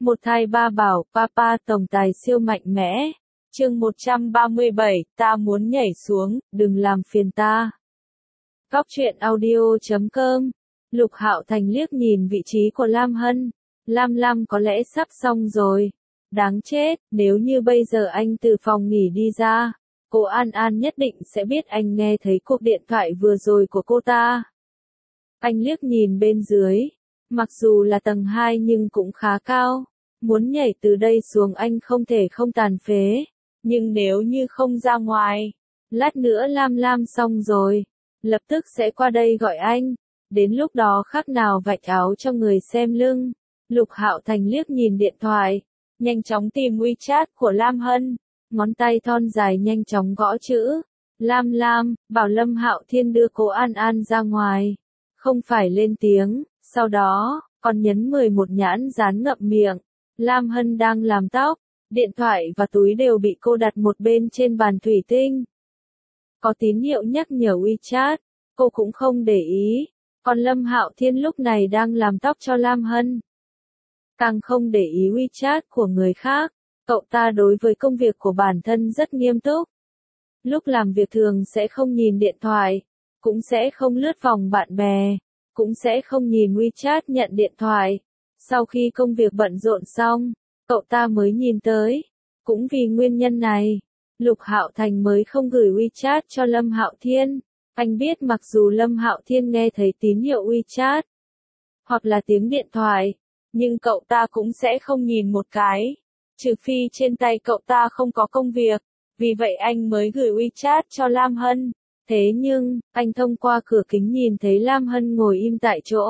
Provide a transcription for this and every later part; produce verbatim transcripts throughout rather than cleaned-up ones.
Một thai ba bảo, Papa tổng tài siêu mạnh mẽ. Chương một trăm ba mươi bảy, ta muốn nhảy xuống, đừng làm phiền ta. Góc truyện audio chấm com. Lục Hạo Thành liếc nhìn vị trí của Lam Hân. Lam Lam có lẽ sắp xong rồi. Đáng chết, nếu như bây giờ anh từ phòng nghỉ đi ra, cô An An nhất định sẽ biết anh nghe thấy cuộc điện thoại vừa rồi của cô ta. Anh liếc nhìn bên dưới. Mặc dù là tầng hai nhưng cũng khá cao. Muốn nhảy từ đây xuống anh không thể không tàn phế. Nhưng nếu như không ra ngoài, lát nữa Lam Lam xong rồi, lập tức sẽ qua đây gọi anh. Đến lúc đó khác nào vạch áo cho người xem lưng. Lục Hạo Thành liếc nhìn điện thoại, nhanh chóng tìm WeChat của Lam Hân, ngón tay thon dài nhanh chóng gõ chữ. Lam Lam, bảo Lâm Hạo Thiên đưa cô An An ra ngoài. Không phải lên tiếng, sau đó, còn nhấn mười một nhãn dán ngậm miệng. Lam Hân đang làm tóc, điện thoại và túi đều bị cô đặt một bên trên bàn thủy tinh. Có tín hiệu nhắc nhở WeChat, cô cũng không để ý. Còn Lâm Hạo Thiên lúc này đang làm tóc cho Lam Hân. Càng không để ý WeChat của người khác, cậu ta đối với công việc của bản thân rất nghiêm túc. Lúc làm việc thường sẽ không nhìn điện thoại, cũng sẽ không lướt vòng bạn bè, cũng sẽ không nhìn WeChat nhận điện thoại. Sau khi công việc bận rộn xong, cậu ta mới nhìn tới. Cũng vì nguyên nhân này, Lục Hạo Thành mới không gửi WeChat cho Lâm Hạo Thiên. Anh biết mặc dù Lâm Hạo Thiên nghe thấy tín hiệu WeChat, hoặc là tiếng điện thoại, nhưng cậu ta cũng sẽ không nhìn một cái. Trừ phi trên tay cậu ta không có công việc, vì vậy anh mới gửi WeChat cho Lam Hân. Thế nhưng, anh thông qua cửa kính nhìn thấy Lam Hân ngồi im tại chỗ.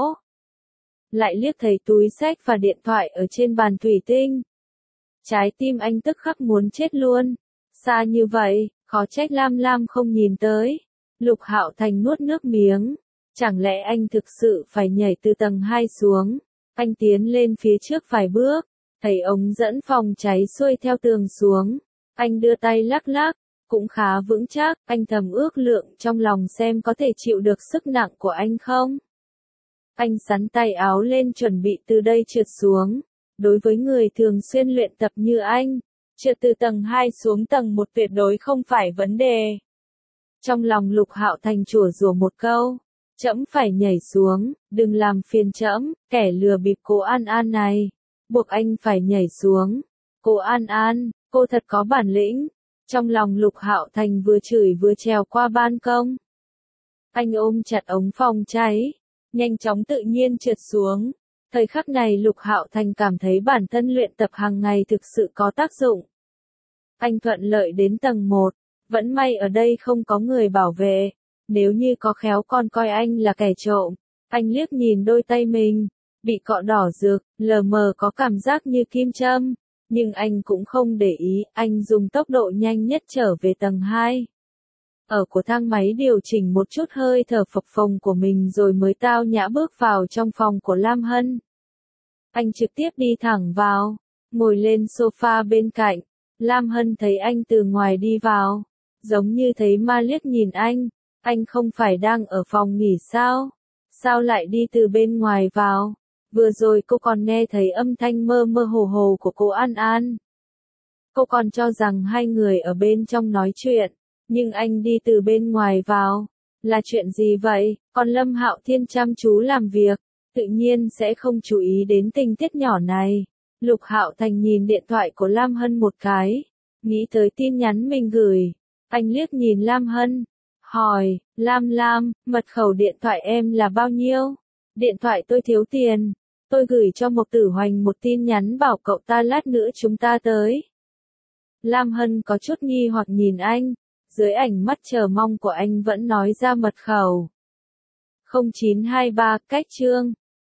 Lại liếc thấy túi xách và điện thoại ở trên bàn thủy tinh. Trái tim anh tức khắc muốn chết luôn. Xa như vậy, khó trách Lam Lam không nhìn tới. Lục Hạo Thành nuốt nước miếng. Chẳng lẽ anh thực sự phải nhảy từ tầng hai xuống? Anh tiến lên phía trước vài bước, thấy ống dẫn phòng cháy xuôi theo tường xuống. Anh đưa tay lắc lắc, cũng khá vững chắc. Anh thầm ước lượng trong lòng xem có thể chịu được sức nặng của anh không? Anh xắn tay áo lên chuẩn bị từ đây trượt xuống. Đối với người thường xuyên luyện tập như anh, trượt từ tầng hai xuống tầng một tuyệt đối không phải vấn đề. Trong lòng Lục Hạo Thành chủa rủa một câu, trẫm phải nhảy xuống, đừng làm phiền trẫm, kẻ lừa bịp cô An An này, buộc anh phải nhảy xuống. Cô An An, cô thật có bản lĩnh. Trong lòng Lục Hạo Thành vừa chửi vừa trèo qua ban công. Anh ôm chặt ống phòng cháy, nhanh chóng tự nhiên trượt xuống. Thời khắc này Lục Hạo Thành cảm thấy bản thân luyện tập hàng ngày thực sự có tác dụng. Anh thuận lợi đến tầng một, vẫn may ở đây không có người bảo vệ. Nếu như có khéo còn coi anh là kẻ trộm. Anh liếc nhìn đôi tay mình, bị cọ đỏ rực, lờ mờ có cảm giác như kim châm. Nhưng anh cũng không để ý, anh dùng tốc độ nhanh nhất trở về tầng hai. Ở của thang máy điều chỉnh một chút hơi thở phập phồng của mình rồi mới tao nhã bước vào trong phòng của Lam Hân. Anh trực tiếp đi thẳng vào, ngồi lên sofa bên cạnh. Lam Hân thấy anh từ ngoài đi vào, giống như thấy ma liếc nhìn anh. Anh không phải đang ở phòng nghỉ sao? Sao lại đi từ bên ngoài vào? Vừa rồi cô còn nghe thấy âm thanh mơ mơ hồ hồ của cô An An. Cô còn cho rằng hai người ở bên trong nói chuyện, nhưng anh đi từ bên ngoài vào. Là chuyện gì vậy? Còn Lâm Hạo Thiên chăm chú làm việc, tự nhiên sẽ không chú ý đến tình tiết nhỏ này. Lục Hạo Thành nhìn điện thoại của Lam Hân một cái, nghĩ tới tin nhắn mình gửi. Anh liếc nhìn Lam Hân, hỏi, Lam Lam, mật khẩu điện thoại em là bao nhiêu? Điện thoại tôi thiếu tiền. Tôi gửi cho Mộc Tử Hoành một tin nhắn bảo cậu ta lát nữa chúng ta tới. Lam Hân có chút nghi hoặc nhìn anh, dưới ánh mắt chờ mong của anh vẫn nói ra mật khẩu. không chín hai ba, cách chương.